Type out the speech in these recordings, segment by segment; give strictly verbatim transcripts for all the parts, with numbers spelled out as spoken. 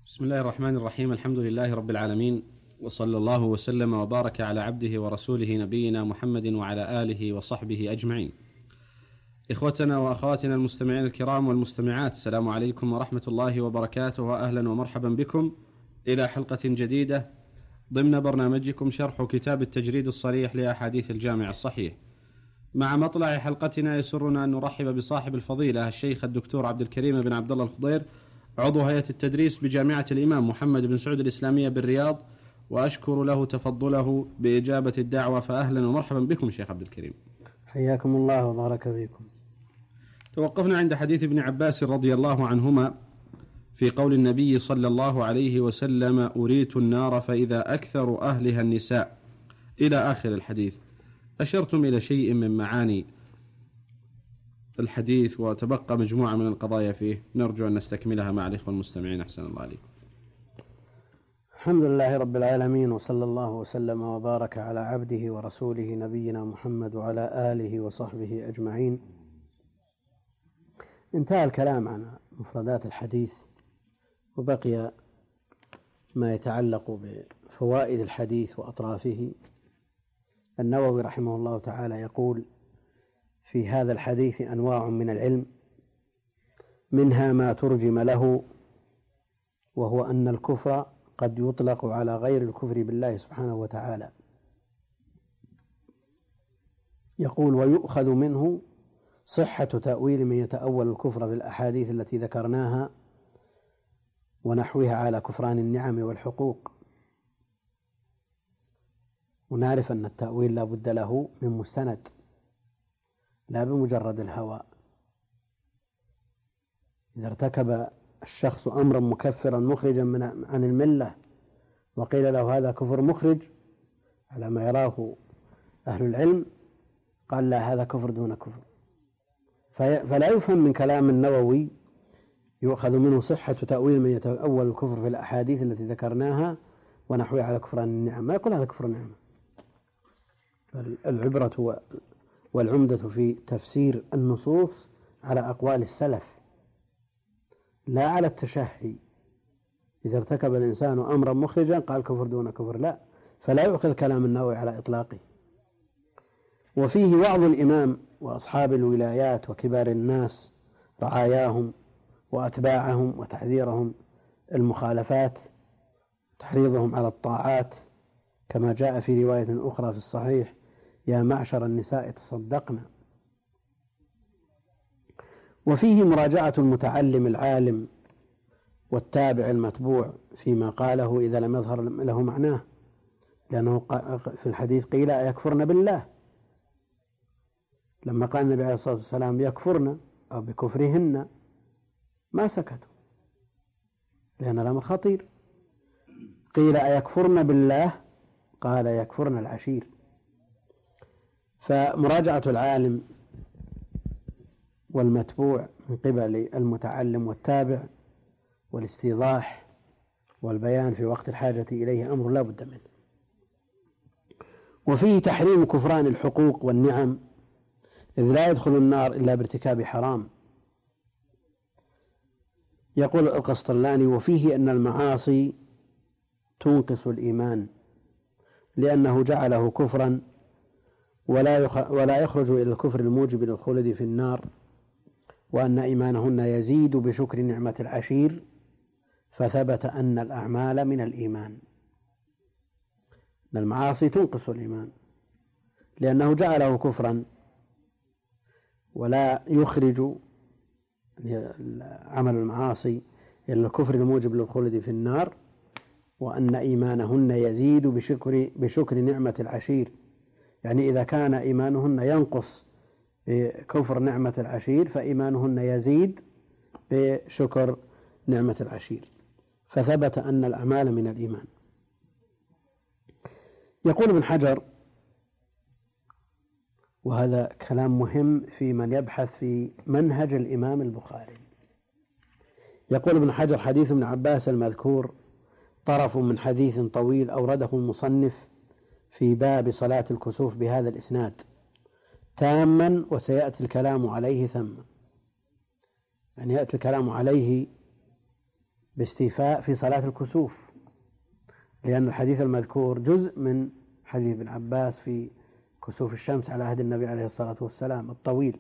بسم الله الرحمن الرحيم. الحمد لله رب العالمين، وصلى الله وسلم وبارك على عبده ورسوله نبينا محمد وعلى آله وصحبه أجمعين. إخوتنا وأخواتنا المستمعين الكرام والمستمعات، السلام عليكم ورحمة الله وبركاته، وأهلا ومرحبا بكم إلى حلقة جديدة ضمن برنامجكم شرح كتاب التجريد الصريح لأحاديث الجامع الصحيح. مع مطلع حلقتنا يسرنا أن نرحب بصاحب الفضيلة الشيخ الدكتور عبد الكريم بن عبد الله الخضير، عضو هيئة التدريس بجامعة الإمام محمد بن سعود الإسلامية بالرياض، وأشكر له تفضله بإجابة الدعوة. فأهلا ومرحبا بكم شيخ عبد الكريم. حياكم الله وبارك فيكم. توقفنا عند حديث ابن عباس رضي الله عنهما في قول النبي صلى الله عليه وسلم: أريت النار فإذا أكثر أهلها النساء، إلى آخر الحديث. أشرتم إلى شيء من معاني الحديث وتبقى مجموعة من القضايا فيه، نرجو أن نستكملها مع الإخوة المستمعين. أحسن الله عليكم. الحمد لله رب العالمين، وصلى الله وسلم وبارك على عبده ورسوله نبينا محمد وعلى آله وصحبه أجمعين. انتهى الكلام عن مفردات الحديث، وبقي ما يتعلق بفوائد الحديث وأطرافه. النووي رحمه الله تعالى يقول: في هذا الحديث أنواع من العلم، منها ما ترجم له، وهو أن الكفر قد يطلق على غير الكفر بالله سبحانه وتعالى. يقول: ويؤخذ منه صحة تأويل من يتأول الكفر بالأحاديث التي ذكرناها ونحوها على كفران النعم والحقوق. ونعرف أن التأويل لا بد له من مستند، لا بمجرد الهوى. إذا ارتكب الشخص أمرا مكفرا مخرجا من عن الملة وقيل له هذا كفر مخرج على ما يراه أهل العلم، قال لا، هذا كفر دون كفر. فلا يفهم من كلام النووي يؤخذ منه صحة تأويل من يتأول الكفر في الأحاديث التي ذكرناها ونحوها على كفران النعم، ما يقول هذا كفر نعمة. العبرة والعمدة في تفسير النصوص على أقوال السلف لا على التشهي. إذا ارتكب الإنسان أمرا مخرجا قال كفر دون كفر، لا، فلا يؤخذ كلام النووي على إطلاقه. وفيه وعظ الإمام وأصحاب الولايات وكبار الناس رعاياهم وأتباعهم، وتحذيرهم المخالفات، تحريضهم على الطاعات، كما جاء في رواية أخرى في الصحيح: يا معشر النساء تصدقنا. وفيه مراجعة المتعلم العالم والتابع المتبوع فيما قاله إذا لم يظهر له معناه، لأنه في الحديث قيل: يكفرن بالله. لما قال النبي عليه الصلاة والسلام يكفرن أو بكفرهن ما سكتوا، لأن الأمر خطير. قيل: أيكفرن بالله؟ قال: يكفرن العشير. فمراجعة العالم والمتبوع من قبل المتعلم والتابع والاستيضاح والبيان في وقت الحاجة إليه أمر لا بد منه. وفيه تحريم كفران الحقوق والنعم، إذ لا يدخل النار إلا بارتكاب حرام. يقول القسطلاني: وفيه أن المعاصي تنقص الإيمان، لأنه جعله كفرا ولا يخرج إلى الكفر الموجب للخلد في النار، وأن إيمانهن يزيد بشكر نعمة العشير، فثبت أن الأعمال من الإيمان. أن المعاصي تنقص الإيمان لأنه جعله كفرا ولا يخرج عمل المعاصي إلى الكفر الموجب للخلد في النار، وأن إيمانهن يزيد بشكر, بشكر نعمة العشير. يعني إذا كان إيمانهن ينقص بكفر نعمة العشير فإيمانهن يزيد بشكر نعمة العشير، فثبت أن الأعمال من الإيمان. يقول ابن حجر، وهذا كلام مهم في من يبحث في منهج الإمام البخاري، يقول ابن حجر: حديث ابن عباس المذكور طرف من حديث طويل أورده المصنف في باب صلاة الكسوف بهذا الإسناد تاما، وسيأتي الكلام عليه ثم. يعني يأتي الكلام عليه باستيفاء في صلاة الكسوف، لأن الحديث المذكور جزء من حديث ابن عباس في كسوف الشمس على عهد النبي عليه الصلاة والسلام الطويل.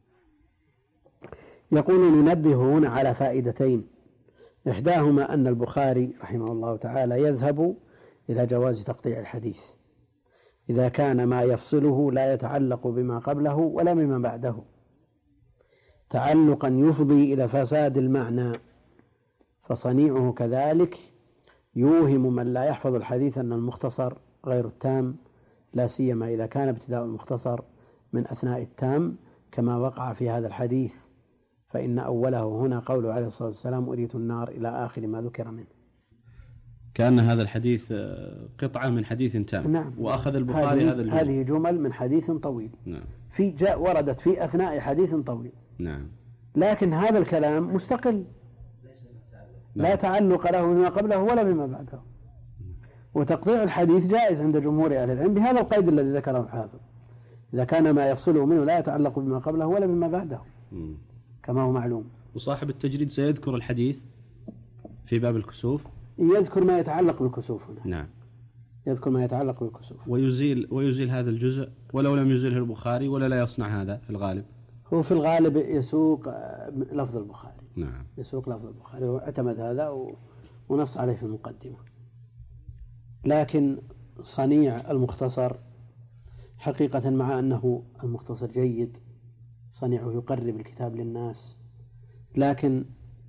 يقول ننبه هنا على فائدتين، إحداهما أن البخاري رحمه الله تعالى يذهب إلى جواز تقطيع الحديث إذا كان ما يفصله لا يتعلق بما قبله ولا بما بعده، تعلقا يفضي إلى فساد المعنى، فصنيعه كذلك يوهم من لا يحفظ الحديث أن المختصر غير التام، لا سيما إذا كان ابتداء المختصر من أثناء التام كما وقع في هذا الحديث، فإن أوله هنا قوله عليه الصلاة والسلام أريت النار إلى آخر ما ذكر منه. كان هذا الحديث قطعة من حديث تام. نعم. وأخذ البخاري هذا الجزء. هذه جمل من حديث طويل. نعم. في جاء وردت في أثناء حديث طويل. نعم. لكن هذا الكلام مستقل، لا تعلق له بما قبله ولا بما بعده، وتقطيع الحديث جائز عند جمهور أهل العلم بهذا القيد الذي ذكره الحافظ، إذا كان ما يفصله منه لا يتعلق بما قبله ولا بما بعده م. كما هو معلوم. وصاحب التجريد سيذكر الحديث في باب الكسوف، يذكر ما يتعلق بالكسوف هنا. نعم. يذكر ما يتعلق بالكسوف ويزيل ويزيل هذا الجزء ولو لم يزيله البخاري، ولا لا يصنع هذا في الغالب؟ هو في الغالب يسوق لفظ البخاري. نعم. يسوق لفظ البخاري واعتمد هذا ونص عليه في المقدمة. لكن صنيع المختصر حقيقة مع أنه المختصر جيد، صنيعه يقرب الكتاب للناس، لكن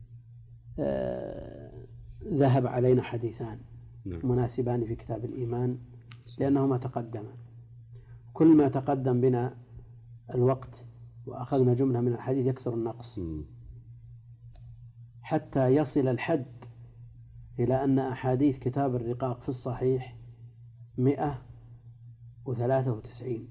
آه ذهب علينا حديثان نعم. مناسبان في كتاب الإيمان لأنهما تقدما، كل ما تقدم بنا الوقت وأخذنا جملة من الحديث يكثر النقص م. حتى يصل الحد إلى أن أحاديث كتاب الرقاق في الصحيح مئة وثلاثة وتسعين،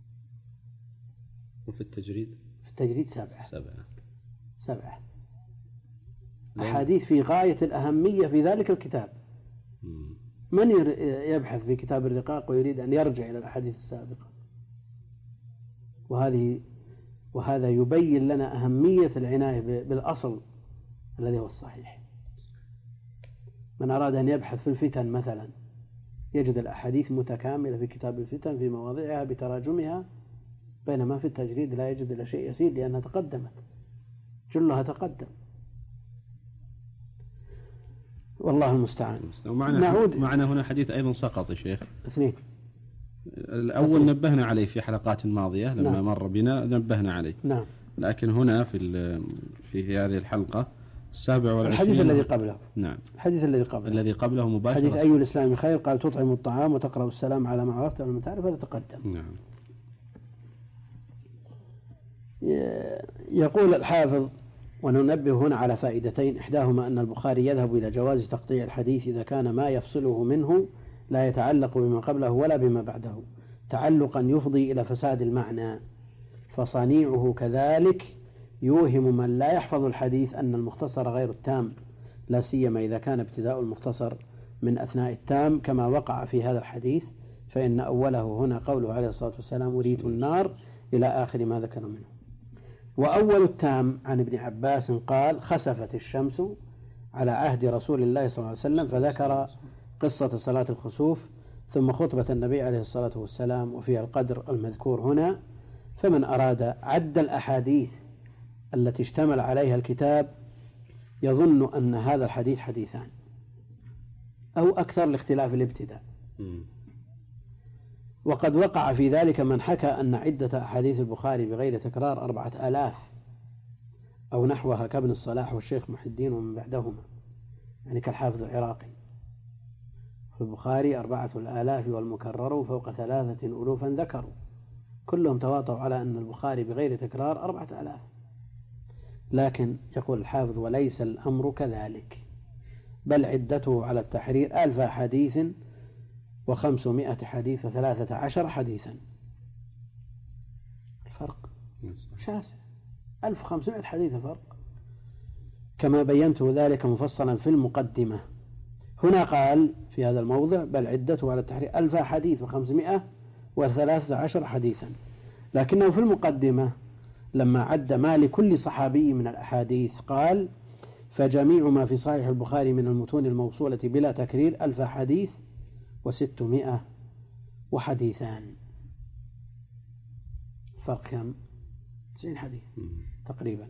وفي التجريد في التجريد سبعة سبعة سبعة أحاديث في غاية الأهمية في ذلك الكتاب. م. من يبحث في كتاب الرقاق ويريد أن يرجع إلى الأحاديث السابقة؟ وهذه وهذا يبين لنا أهمية العناية بالأصل الذي هو الصحيح. من أراد أن يبحث في الفتن مثلا يجد الأحاديث متكاملة في كتاب الفتن في مواضعها بتراجمها، بينما في التجريد لا يجد إلا شيء يسير لأنها تقدمت، جلها تقدم. والله المستعان. ومعنا نعود معنا هنا حديث أيضا سقط يا شيخ، اثنين. الأول أثنين. نبهنا عليه في حلقات ماضية لما نعم. مر بنا نبهنا عليه. نعم. لكن هنا في في هذه الحلقة السابع والعشرين الحديث الذي قبله. نعم. الحديث الذي قبله الذي قبله مباشرة. حديث أي الإسلام خير، قال تطعم الطعام وتقرأ السلام على ما عرفت ولم تعرف، هذا تقدم. نعم. يقول الحافظ وننبه هنا على فائدتين، إحداهما أن البخاري يذهب إلى جواز تقطيع الحديث إذا كان ما يفصله منه لا يتعلق بما قبله ولا بما بعده، تعلقا يفضي إلى فساد المعنى، فصنيعه كذلك يوهم من لا يحفظ الحديث أن المختصر غير التام، لا سيما إذا كان ابتداء المختصر من أثناء التام كما وقع في هذا الحديث، فإن أوله هنا قوله عليه الصلاة والسلام أريد النار إلى آخر ما ذكر منه. وأول التام عن ابن عباس قال خسفت الشمس على عهد رسول الله صلى الله عليه وسلم، فذكر قصة صلاة الخسوف ثم خطبة النبي عليه الصلاة والسلام وفيها القدر المذكور هنا. فمن أراد عد الأحاديث التي اشتمل عليها الكتاب يظن أن هذا الحديث حديثان أو أكثر لاختلاف الابتداء، وقد وقع في ذلك من حكى أن عدة أحاديث البخاري بغير تكرار أربعة آلاف أو نحوها كابن الصلاح والشيخ محي الدين ومن بعدهما، يعني كالحافظ العراقي. في البخاري أربعة الآلاف والمكرر فوق ثلاثة ألوفا ذكروا، كلهم تواطوا على أن البخاري بغير تكرار أربعة آلاف. لكن يقول الحافظ وليس الأمر كذلك، بل عدته على التحرير ألف حديث وخمسمائة حديث وثلاثة عشر حديثا، الفرق شاسع، ألف وخمسمائة حديث الفرق، كما بينته ذلك مفصلا في المقدمة. هنا قال في هذا الموضع بل عدته على التحرير ألف حديث وخمسمائة وثلاثة عشر حديثا، لكنه في المقدمة لما عد ما لكل صحابي من الأحاديث قال فجميع ما في صحيح البخاري من المتون الموصولة بلا تكرير ألف حديث وستمائة وحديثان. فرق كم؟ تسعين حديث تقريبا.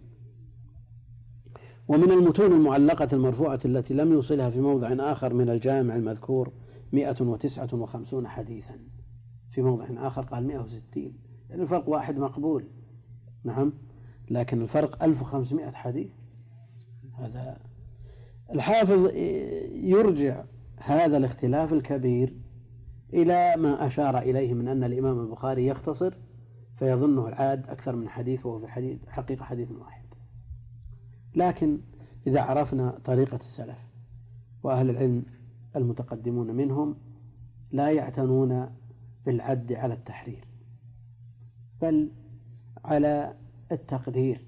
ومن المتون المعلقة المرفوعة التي لم يوصلها في موضع آخر من الجامع المذكور مئة وتسعة وخمسون حديثا. في موضع آخر قال مئة وستين، يعني الفرق واحد مقبول. نعم، لكن الفرق ألف وخمسمائة حديث. هذا الحافظ يرجع هذا الاختلاف الكبير إلى ما أشار إليه من أن الإمام البخاري يختصر فيظنه العاد أكثر من حديث، وهو في حديث حقيقة حديث واحد. لكن إذا عرفنا طريقة السلف وأهل العلم المتقدمون منهم لا يعتنون بالعد على التحرير، بل على التقدير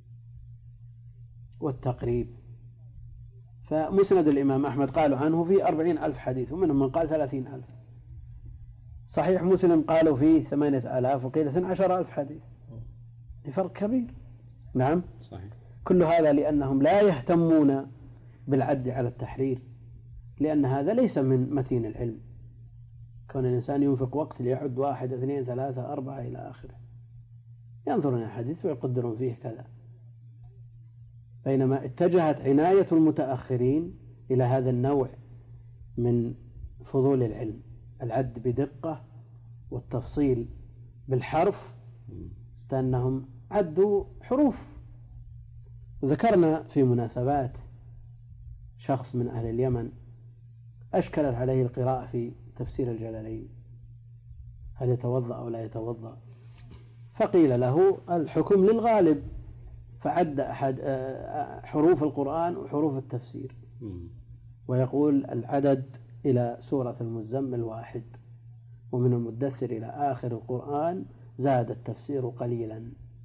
والتقريب. فمسند الإمام أحمد قالوا عنه فيه أربعين ألف حديث، ومنهم من قال ثلاثين ألف. صحيح مسلم قالوا فيه ثمانية آلاف، وقيل اثنى عشر ألف حديث. فرق كبير. نعم صحيح. كل هذا لأنهم لا يهتمون بالعد على التحرير، لأن هذا ليس من متين العلم. كون الإنسان ينفق وقت ليعد واحد اثنين ثلاثة أربعة إلى آخره، ينظرون إلى الحديث ويقدرون فيه كذا. بينما اتجهت عناية المتأخرين إلى هذا النوع من فضول العلم، العد بدقة والتفصيل بالحرف، لأنهم عدوا حروف. وذكرنا في مناسبات شخص من أهل اليمن أشكلت عليه القراءة في تفسير الجلالين، هل يتوضأ أو لا يتوضأ؟ فقيل له الحكم للغالب، فعد أحد حروف القرآن وحروف التفسير، ويقول العدد إلى سورة المزمل واحد، ومن المدثر إلى آخر القرآن زاد التفسير قليلا.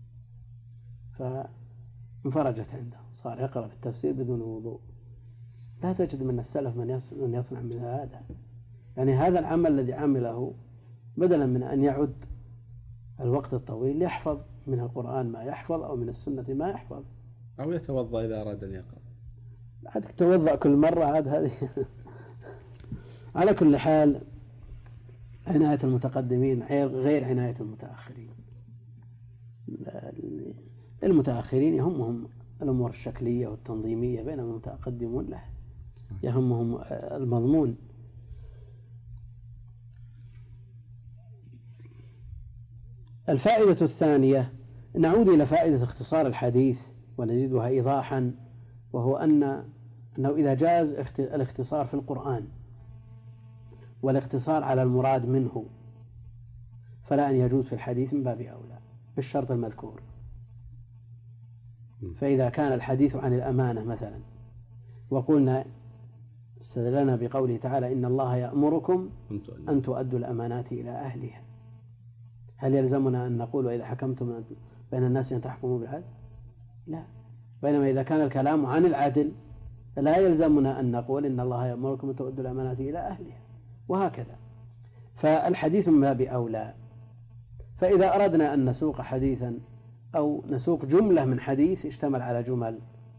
فانفرجت عنده، صار يقرأ في التفسير بدون وضوء. لا تجد من السلف من يصنع من هذا، يعني هذا العمل الذي عمله بدلا من أن يعد الوقت الطويل يحفظ من القرآن ما يحفظ أو من السنة ما يحفظ، أو يتوضأ إذا أراد أن يقرأ. عاد يتوضأ كل مرة عاد هذه. على كل حال عناية المتقدمين غير عناية المتأخرين. المتأخرين يهمهم الأمور الشكلية والتنظيمية، بينما المتقدمون له يهمهم المضمون. الفائدة الثانية، نعود إلى فائدة اختصار الحديث ونزيدها إيضاحا، وهو أن أنه إذا جاز الاختصار في القرآن والاقتصار على المراد منه، فلا أن يجوز في الحديث من باب أولى بالشرط المذكور. فإذا كان الحديث عن الأمانة مثلا، وقلنا استدلنا بقوله تعالى إن الله يأمركم أن تؤدوا الأمانات إلى أهلها، هل يلزمنا أن نقول وإذا حكمتم بين الناس أن تحكموا بالعدل؟ لا. بينما إذا كان الكلام عن العدل لا يلزمنا أن نقول إن الله يأمركم أن تؤدوا الأمانات إلى أهلها، وهكذا. فالحديث من باب أولى. فإذا أردنا أن نسوق حديثا أو نسوق جملة من حديث اشتمل على جمل،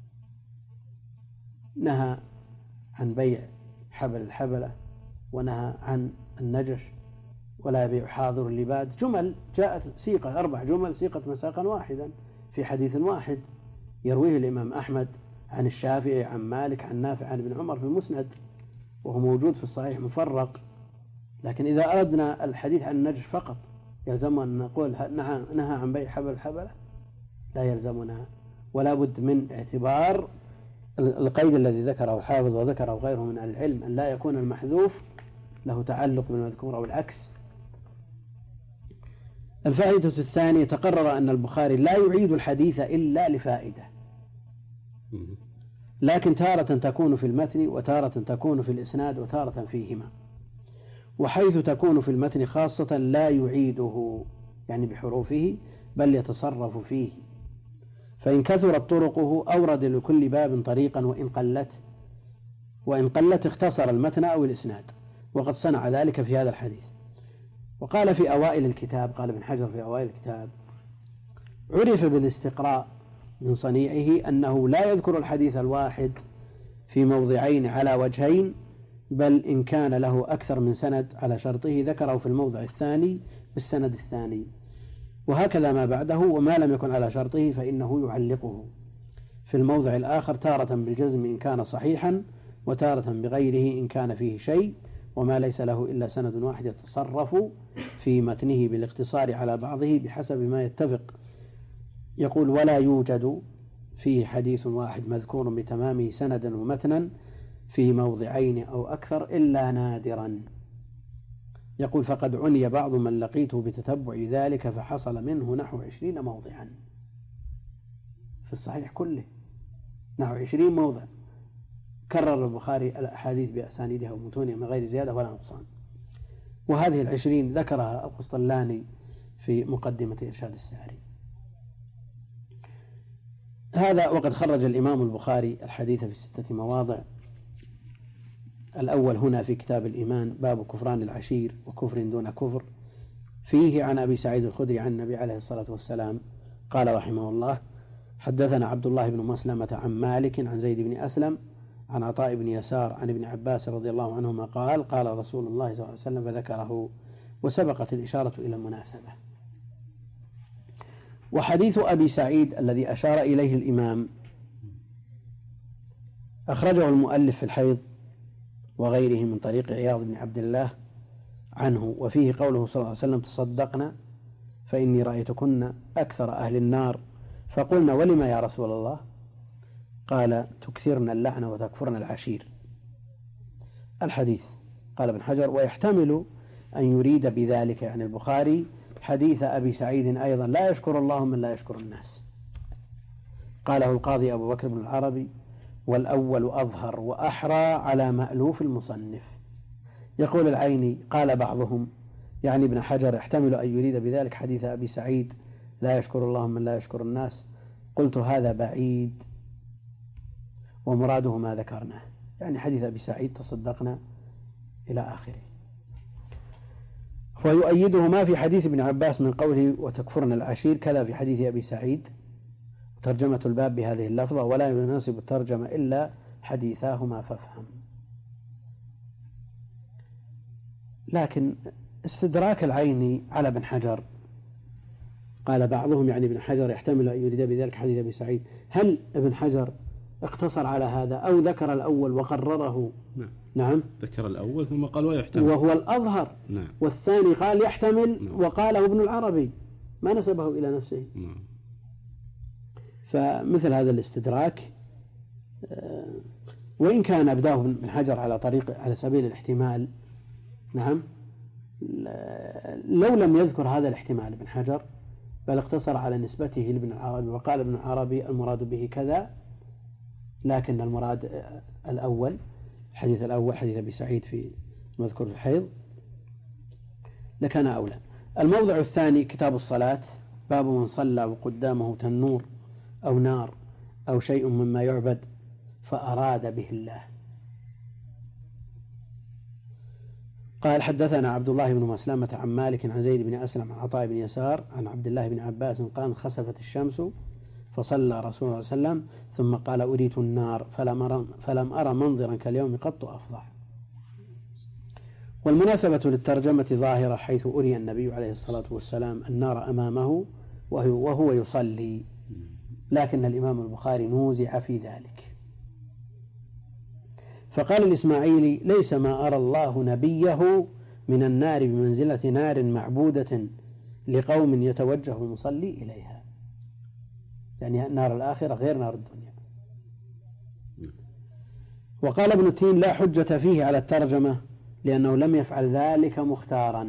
نهى عن بيع حبل الحبلة، ونهى عن النجش، ولا يبيع حاضر اللباد، جمل جاءت سيقة، أربع جمل سيقة مساقا واحدا في حديث واحد يرويه الإمام أحمد عن الشافعي عن مالك عن نافع عن ابن عمر في المسند، وهو موجود في الصحيح مفرق. لكن إذا أردنا الحديث عن النجش فقط يلزمنا أن نقول نهى عن بيع حبل الحبلة؟ لا يلزمنا، ولا بد من اعتبار القيد الذي ذكره الحافظ وذكره غيره من العلم، أن لا يكون المحذوف له تعلق بالمذكور أو العكس. الفائدة الثانية، تقرر أن البخاري لا يعيد الحديث إلا لفائدة، لكن تارة تكون في المتن وتارة تكون في الإسناد وتارة فيهما. وحيث تكون في المتن خاصة لا يعيده يعني بحروفه، بل يتصرف فيه، فإن كثرت طرقه أورد لكل باب طريقا وإن قلت وإن قلت اختصر المتن أو الإسناد، وقد صنع ذلك في هذا الحديث. وقال في أوائل الكتاب، قال ابن حجر في أوائل الكتاب: عرف بالاستقراء من صنيعه أنه لا يذكر الحديث الواحد في موضعين على وجهين، بل إن كان له أكثر من سند على شرطه ذكره في الموضع الثاني بالسند الثاني، وهكذا ما بعده، وما لم يكن على شرطه فإنه يعلقه في الموضع الآخر تارة بالجزم إن كان صحيحا، وتارة بغيره إن كان فيه شيء، وما ليس له إلا سند واحد يتصرف في متنه بالاقتصار على بعضه بحسب ما يتفق. يقول: ولا يوجد فيه حديث واحد مذكور بتمامه سندا ومتنا في موضعين أو أكثر إلا نادرا. يقول: فقد عني بعض من لقيته بتتبع ذلك فحصل منه نحو عشرين موضعا في الصحيح كله، نحو عشرين موضع كرر البخاري الأحاديث بأسانيدها ومتونها من غير زيادة ولا نقصان. وهذه العشرين ذكرها القسطلاني في مقدمة إرشاد الساري. هذا وقد خرج الإمام البخاري الحديث في ستة مواضع. الأول هنا في كتاب الإيمان، باب كفران العشير وكفر دون كفر، فيه عن أبي سعيد الخدري عن النبي عليه الصلاة والسلام قال رحمه الله: حدثنا عبد الله بن مسلمة عن مالك عن زيد بن أسلم عن عطاء بن يسار عن ابن عباس رضي الله عنهما قال: قال رسول الله صلى الله عليه وسلم، فذكره، وسبقت الإشارة إلى المناسبة. وحديث أبي سعيد الذي أشار إليه الإمام أخرجه المؤلف في الحيض وغيره من طريق عياض بن عبد الله عنه، وفيه قوله صلى الله عليه وسلم: تصدقنا فإني رأيتكن أكثر أهل النار، فقلنا: ولما يا رسول الله؟ قال: تكثرن اللعنة وتكفرن العشير. الحديث. قال ابن حجر: ويحتمل أن يريد بذلك يعني البخاري حديث أبي سعيد أيضا: لا يشكر الله من لا يشكر الناس. قاله القاضي أبو بكر بن العربي: والأول أظهر وأحرى على مألوف المصنف. يقول العيني: قال بعضهم يعني ابن حجر يحتمل أن يريد بذلك حديث أبي سعيد: لا يشكر الله من لا يشكر الناس. قلت: هذا بعيد، ومراده ما ذكرناه، يعني حديث أبي سعيد تصدقنا إلى آخره. ويؤيده ما في حديث ابن عباس من قوله: وتكفرن العشير، كذا في حديث أبي سعيد. ترجمة الباب بهذه اللفظة: ولا يناسب الترجمة إلا حديثاهما فافهم. لكن استدراك العيني على ابن حجر، قال بعضهم يعني ابن حجر يحتمل أن يريد بذلك حديث أبي سعيد. هل ابن حجر اقتصر على هذا أو ذكر الأول وقرره؟ نعم, نعم. ذكر الأول ثم قال ويحتمل، وهو الأظهر. نعم. والثاني قال يحتمل. نعم. وقاله ابن العربي، ما نسبه إلى نفسه. نعم. فمثل هذا الاستدراك، وإن كان أبداه ابن حجر على طريق على سبيل الاحتمال، نعم، لو لم يذكر هذا الاحتمال ابن حجر بل اقتصر على نسبته لابن العربي وقال ابن العربي المراد به كذا، لكن المراد الأول، الحديث الأول حديث أبي سعيد في مذكور في الحيض، لكان أولى. الموضع الثاني كتاب الصلاة، باب من صلى وقدامه تنور أو نار أو شيء مما يعبد فأراد به الله. قال: حدثنا عبد الله بن مسلمة عن مالك عن زيد بن أسلم عن عطاء بن يسار عن عبد الله بن عباس قال: خسفت الشمس فصلى رسول الله صلى الله عليه وسلم ثم قال: أريت النار فلم أرى, فلم أرى منظرا كاليوم قط أفظع. والمناسبة للترجمة ظاهرة، حيث أري النبي عليه الصلاة والسلام النار أمامه وهو يصلي، لكن الإمام البخاري نوزع في ذلك. فقال الإسماعيلي: ليس ما أرى الله نبيه من النار بمنزلة نار معبودة لقوم يتوجه المصلي إليها، يعني نار الآخرة غير نار الدنيا. وقال ابن التين: لا حجة فيه على الترجمة لأنه لم يفعل ذلك مختارا.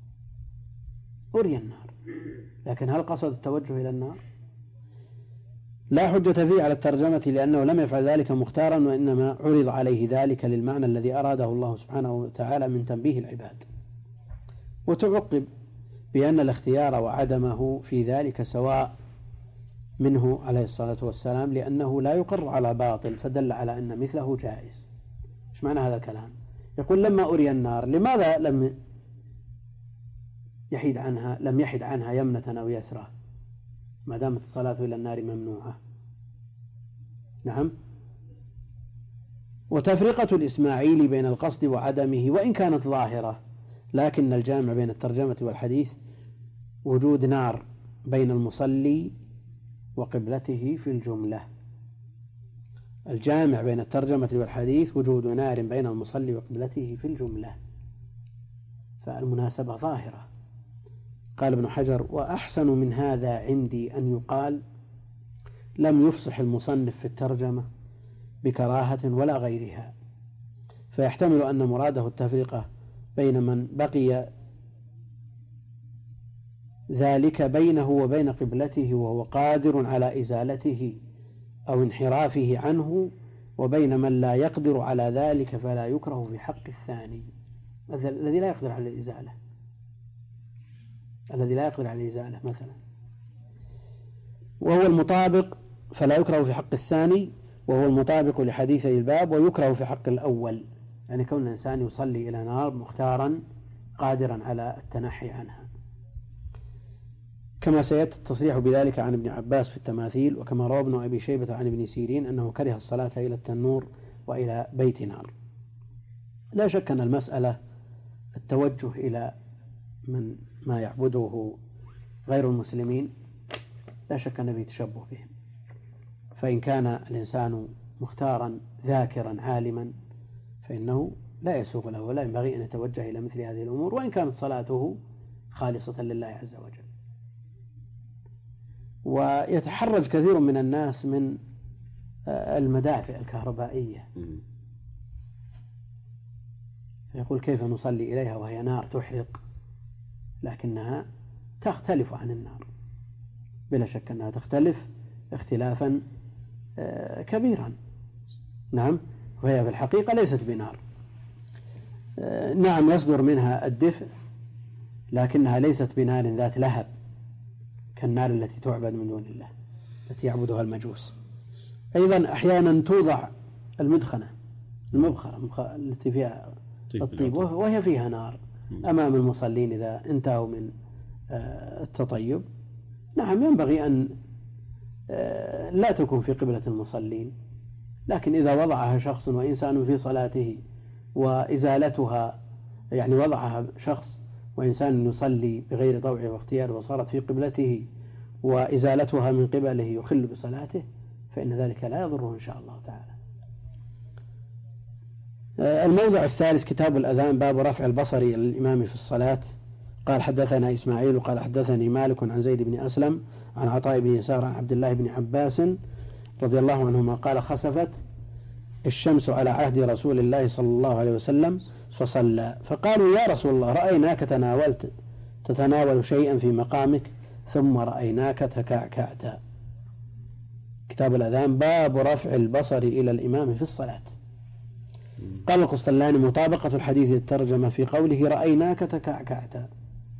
أري النار، لكن هل قصد التوجه إلى النار؟ لا حجة فيه على الترجمة لأنه لم يفعل ذلك مختارا، وإنما عرض عليه ذلك للمعنى الذي أراده الله سبحانه وتعالى من تنبيه العباد. وتعقب بأن الاختيار وعدمه في ذلك سواء منه عليه الصلاة والسلام، لأنه لا يقر على باطل، فدل على أن مثله جائز. إيش معنى هذا الكلام؟ يقول: لما أري النار، لماذا لم يحيد عنها لم يحد عنها يمنة أو يسرى ما دامت الصلاة إلى النار ممنوعة؟ نعم. وتفرقة الإسماعيلي بين القصد وعدمه وإن كانت ظاهرة، لكن الجامع بين الترجمة والحديث وجود نار بين المصلي وقبلته في الجملة. الجامع بين الترجمة والحديث وجود نار بين المصلي وقبلته في الجملة، فالمناسبة ظاهرة. قال ابن حجر: وأحسن من هذا عندي أن يقال لم يفصح المصنف في الترجمة بكراهة ولا غيرها، فيحتمل أن مراده التفرقة بين من بقي ذلك بينه وبين قبلته وهو قادر على إزالته أو انحرافه عنه، وبين من لا يقدر على ذلك فلا يكره في حق الثاني، الذي لا يقدر على الإزالة الذي لا يقدر على الإزالة مثلا، وهو المطابق فلا يكره في حق الثاني، وهو المطابق لحديثي الباب، ويكره في حق الأول، يعني كون الإنسان يصلي إلى نار مختارا قادرا على التنحي عنها، كما سيأتي التصريح بذلك عن ابن عباس في التماثيل، وكما روى ابن أبي شيبة عن ابن سيرين أنه كره الصلاة إلى التنور وإلى بيت نار. لا شك أن المسألة التوجه إلى من ما يعبده غير المسلمين لا شك أن فيه تشبه بهم، فإن كان الإنسان مختارا ذاكرا عالما فإنه لا يسوغ له ولا ينبغي أن يتوجه إلى مثل هذه الأمور، وإن كانت صلاته خالصة لله عز وجل. ويتحرج كثير من الناس من المدافع الكهربائية، فيقول: كيف نصلي إليها وهي نار تحرق؟ لكنها تختلف عن النار، بلا شك أنها تختلف اختلافا كبيرا. نعم. وهي في الحقيقة ليست بنار، نعم يصدر منها الدفء، لكنها ليست بنار ذات لهب كالنار التي تعبد من دون الله التي يعبدها المجوس. أيضا أحيانا توضع المدخنة المبخرة التي فيها الطيب وهي فيها نار أمام المصلين إذا انتهوا من التطيب. نعم ينبغي أن لا تكون في قبلة المصلين، لكن إذا وضعها شخص وإنسان في صلاته وإزالتها، يعني وضعها شخص وإنسان يصلي بغير طوعه واختياره وصارت في قبلته وإزالتها من قبله يخل بصلاته، فإن ذلك لا يضره إن شاء الله تعالى. الموضع الثالث كتاب الأذان، باب رفع البصر إلى الإمام في الصلاة. قال: حدثنا إسماعيل قال حدثني مالك عن زيد بن أسلم عن عطاء بن يسار عن عبد الله بن عباس رضي الله عنهما قال: خسفت الشمس على عهد رسول الله صلى الله عليه وسلم فصلى، فقالوا: يا رسول الله، رأيناك تناولت تتناول شيئا في مقامك ثم رأيناك تكعكعت. كتاب الأذان، باب رفع البصر إلى الإمام في الصلاة. قال القسطلاني: مطابقة الحديث الترجمة في قوله رأيناك تكعكعت.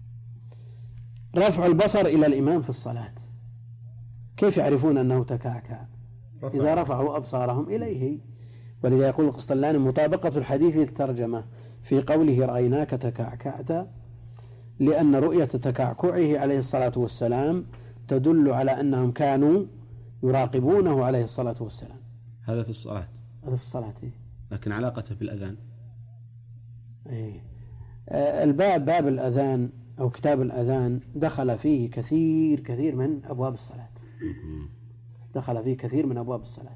رفع البصر إلى الإمام في الصلاة، كيف يعرفون أنه تكعكع؟ إذا رفعوا أبصارهم إليه. ولذا يقول القسطلاني: مطابقة الحديث الترجمة في قوله رأيناك تكعكعت، لأن رؤية تكعكعه عليه الصلاة والسلام تدل على أنهم كانوا يراقبونه عليه الصلاة والسلام. هذا في الصلاة هذا في الصلاة إيه؟ لكن علاقته بالأذان إيه؟ آه الباب باب الأذان أو كتاب الأذان دخل فيه كثير كثير من أبواب الصلاة دخل فيه كثير من أبواب الصلاة،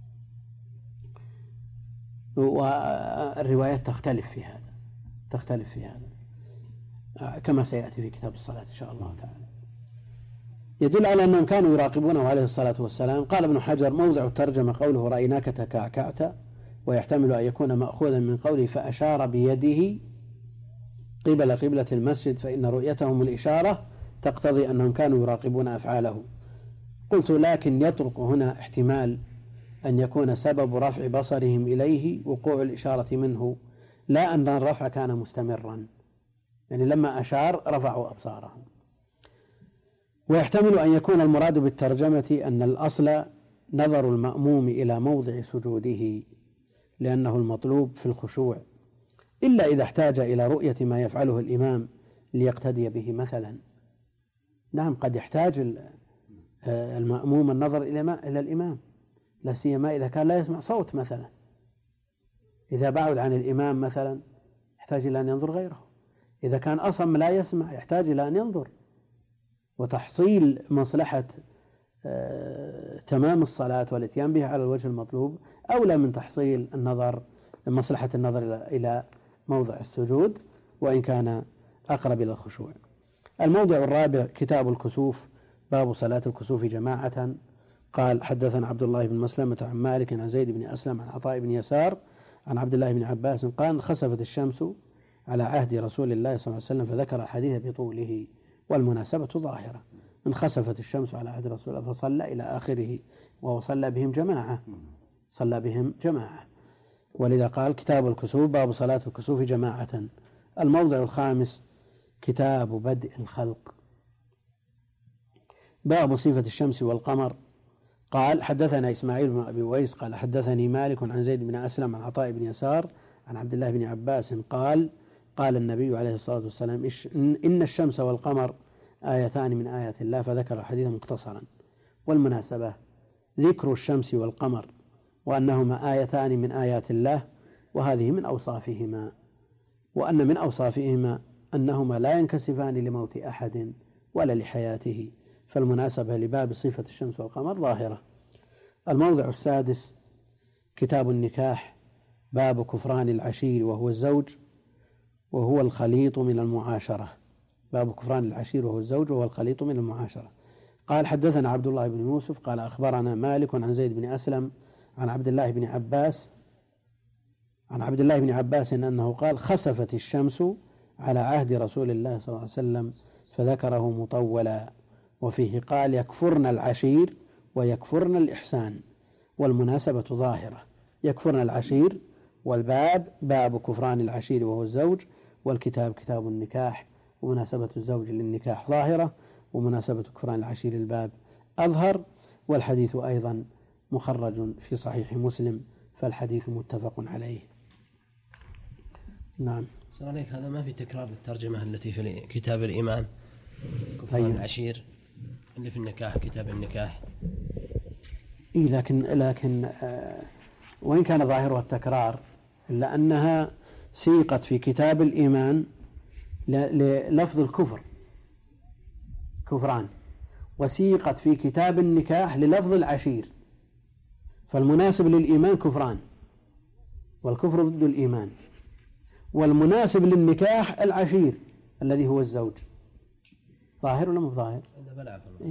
والروايات تختلف في هذا تختلف في هذا كما سيأتي في كتاب الصلاة إن شاء الله تعالى. يدل على أنهم كانوا يراقبونه عليه الصلاة والسلام. قال ابن حجر: موضع الترجمة قوله رأيناك تكعكعت، ويحتمل أن يكون مأخوذا من قوله فأشار بيده قبل قبلة المسجد، فإن رؤيتهم الإشارة تقتضي أنهم كانوا يراقبون أفعاله. قلت: لكن يطرق هنا احتمال أن يكون سبب رفع بصرهم إليه وقوع الإشارة منه، لا أن الرفع كان مستمرا، يعني لما أشار رفعوا أبصارهم. ويحتمل أن يكون المراد بالترجمة أن الأصل نظر المأموم إلى موضع سجوده، لأنه المطلوب في الخشوع، إلا إذا احتاج إلى رؤية ما يفعله الإمام ليقتدي به مثلا. نعم قد يحتاج المأموم النظر إلى الإمام، لا سيما إذا كان لا يسمع صوت مثلا، إذا بعد عن الإمام مثلا يحتاج إلى أن ينظر غيره، إذا كان أصم لا يسمع يحتاج إلى أن ينظر. وتحصيل مصلحة آه تمام الصلاة والاتيان بها على الوجه المطلوب أولى من تحصيل النظر مصلحة النظر إلى موضع السجود، وإن كان أقرب إلى الخشوع. الموضع الرابع كتاب الكسوف، باب صلاة الكسوف جماعة. قال حدثنا عبد الله بن مسلمة عن مالك عن زيد بن أسلم عن عطاء بن يسار عن عبد الله بن عباس قال خسفت الشمس على عهد رسول الله صلى الله عليه وسلم، فذكر الحديث بطوله، والمناسبة ظاهرة. انخسفت الشمس على عهد رسول الله فصلى إلى آخره، وصلى بهم جماعة، صلى بهم جماعة، ولذا قال كتاب الكسوف باب صلاة الكسوف جماعة. الموضع الخامس كتاب بدء الخلق، باب صفة الشمس والقمر. قال حدثنا إسماعيل بن أبي ويس قال حدثني مالك عن زيد بن أسلم عن عطاء بن يسار عن عبد الله بن عباس قال قال النبي عليه الصلاة والسلام إن الشمس والقمر آيتان من آيات الله، فذكر الحديث مختصرا. والمناسبة ذكر الشمس والقمر وأنهما آيتان من آيات الله، وهذه من أوصافهما، وأن من أوصافهما أنهما لا ينكسفان لموت أحد ولا لحياته، فالمناسبة لباب صفة الشمس والقمر ظاهرة. الموضع السادس كتاب النكاح، باب كفران العشير وهو الزوج وهو الخليط من المعاشرة، باب كفران العشير وهو الزوج وهو الخليط من المعاشرة. قال حدثنا عبد الله بن يوسف قال أخبرنا مالك عن زيد بن أسلم عن عبد الله بن عباس عن عبد الله بن عباس أنه قال خسفت الشمس على عهد رسول الله صلى الله عليه وسلم، فذكره مطولا، وفيه قال يكفرن العشير ويكفرن الإحسان، والمناسبة ظاهرة. يكفرن العشير، والباب باب كفران العشير وهو الزوج، والكتاب كتاب النكاح، ومناسبة الزوج للنكاح ظاهرة، ومناسبة كفران العشير الباب أظهر. والحديث أيضا مخرج في صحيح مسلم، فالحديث متفق عليه. نعم. صار عليك هذا ما في تكرار للترجمة التي في كتاب الإيمان كفران أيوه. العشير اللي في النكاح كتاب النكاح. إيه لكن لكن آه وإن كان ظاهرها التكرار إلا أنها سيقت في كتاب الإيمان للفظ الكفر كفران، وسيقت في كتاب النكاح للفظ العشير، فالمناسب للإيمان كفران، والكفر ضد الإيمان، والمناسب للنكاح العشير الذي هو الزوج. ظاهر ولا مو ظاهر؟ بلى إيه؟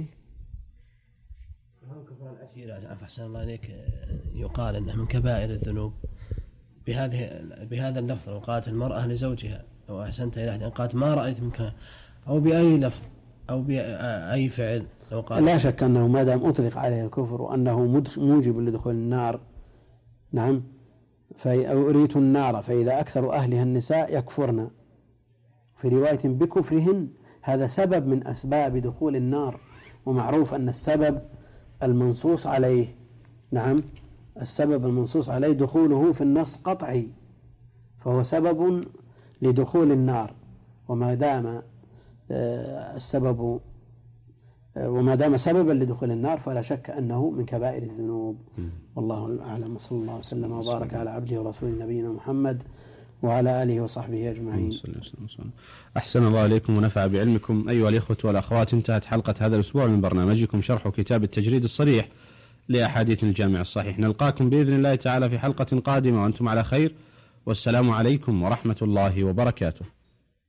كفران العشير أحسن الله عليك يقال أنه من كبائر الذنوب بهذه بهذا اللفظ، وقالت المرأة لزوجها أو أحسنت إلى أحد أن قالت ما رأيت منك، أو بأي لفظ أو بأي فعل. لو قال لا شك أنه ما دام أطلق عليه الكفر وأنه موجب لدخول النار، نعم، فأريت النار فإذا أكثر أهلها النساء يكفرن، في رواية بكفرهن، هذا سبب من أسباب دخول النار. ومعروف أن السبب المنصوص عليه، نعم، السبب المنصوص عليه دخوله في النص قطعي، فهو سبب لدخول النار. وما دام السبب وما دام سببا لدخول النار فلا شك أنه من كبائر الذنوب. والله أعلم، صلى الله وسلم وبارك على عبده ورسوله نبينا محمد وعلى آله وصحبه أجمعين. أحسن الله إليكم ونفع بعلمكم. أيها الإخوة والأخوات، انتهت حلقة هذا الأسبوع من برنامجكم شرح كتاب التجريد الصريح لأحاديث الجامع الصحيح. نلقاكم بإذن الله تعالى في حلقة قادمة وأنتم على خير، والسلام عليكم ورحمة الله وبركاته.